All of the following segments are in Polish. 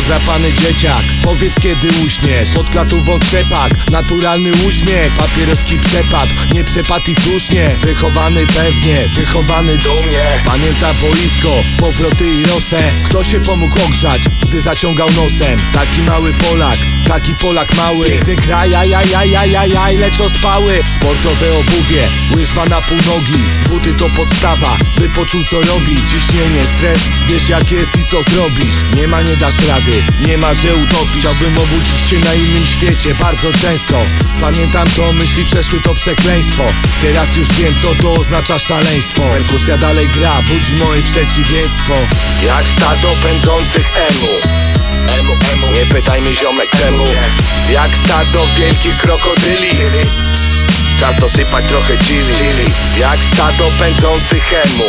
Zadrapany dzieciak, powiedz kiedy uśniesz. Pod klatówą trzepak, naturalny uśmiech. Papieroski przepadł, nie przepadł i słusznie. Wychowany pewnie, wychowany dumnie. Pamięta boisko, powroty i rosę. Kto się pomógł ogrzać, gdy zaciągał nosem? Taki mały Polak, taki Polak mały. Piękny kraj, ajajajajajaj, lecz ospały. Sportowe obuwie, łyżwa na pół nogi. Buty to podstawa, by poczuł co robi. Ciśnienie, stres, wiesz jak jest i co zrobisz. Nie ma, nie dasz rady, nie ma, że utopisz. Chciałbym obudzić się na innym świecie, bardzo często. Pamiętam to, myśli przeszły to przekleństwo. Teraz już wiem co to oznacza szaleństwo. Perkusja dalej gra, budzi moje przeciwieństwo. Jak stado pędzących emu. Nie pytaj mi ziomek czemu. Jak stado wielkich krokodyli. Czas dosypać trochę chili. Jak stado pędzących emu.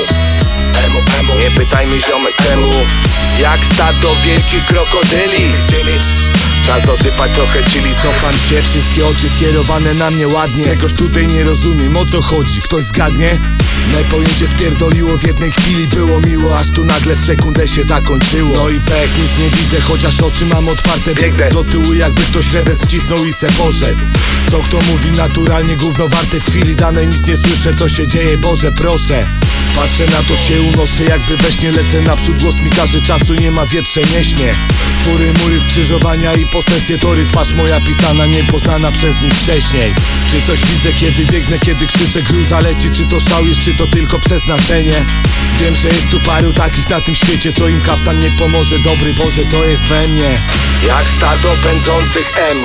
Nie pytaj mi ziomek czemu. Jak stado wielkich krokodyli. Czas dosypać trochę chili. Cofam się, wszystkie oczy skierowane na mnie ładnie. Czegoś tutaj nie rozumiem, o co chodzi, ktoś zgadnie? Me pojęcie spierdoliło w jednej chwili. Było miło, aż tu nagle w sekundę się zakończyło. No i pech, nic nie widzę, chociaż oczy mam otwarte. Biegnę do tyłu jakby ktoś rewers wcisnął i se poszedł. Co kto mówi naturalnie, gówno warte w chwili danej. Nic nie słyszę, co się dzieje, Boże proszę. Patrzę na to, się unoszę, jakby we śnie lecę naprzód. Głos mi każe, czasu nie ma, wietrze nie śmie. Fury, mury, skrzyżowania i posesje tory. Twarz moja pisana, niepoznana przez nich wcześniej. Czy coś widzę, kiedy biegnę, kiedy krzyczę, gruza leci. Czy to szał jest, czy to tylko przeznaczenie? Wiem, że jest tu paru takich na tym świecie, co im kaftan nie pomoże. Dobry Boże, to jest we mnie. Jak stado pędzących emu.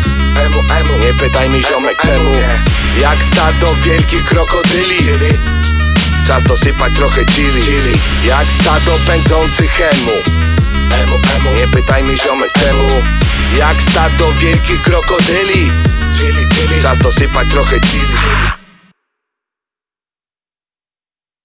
Nie pytaj mi ziomek czemu. Jak stado wielkich krokodyli. Czas dosypać trochę chili. Jak stado pędzących emu. Nie pytaj mi ziomek czemu. Jak stado wielkich krokodyli. Czas dosypać trochę chili.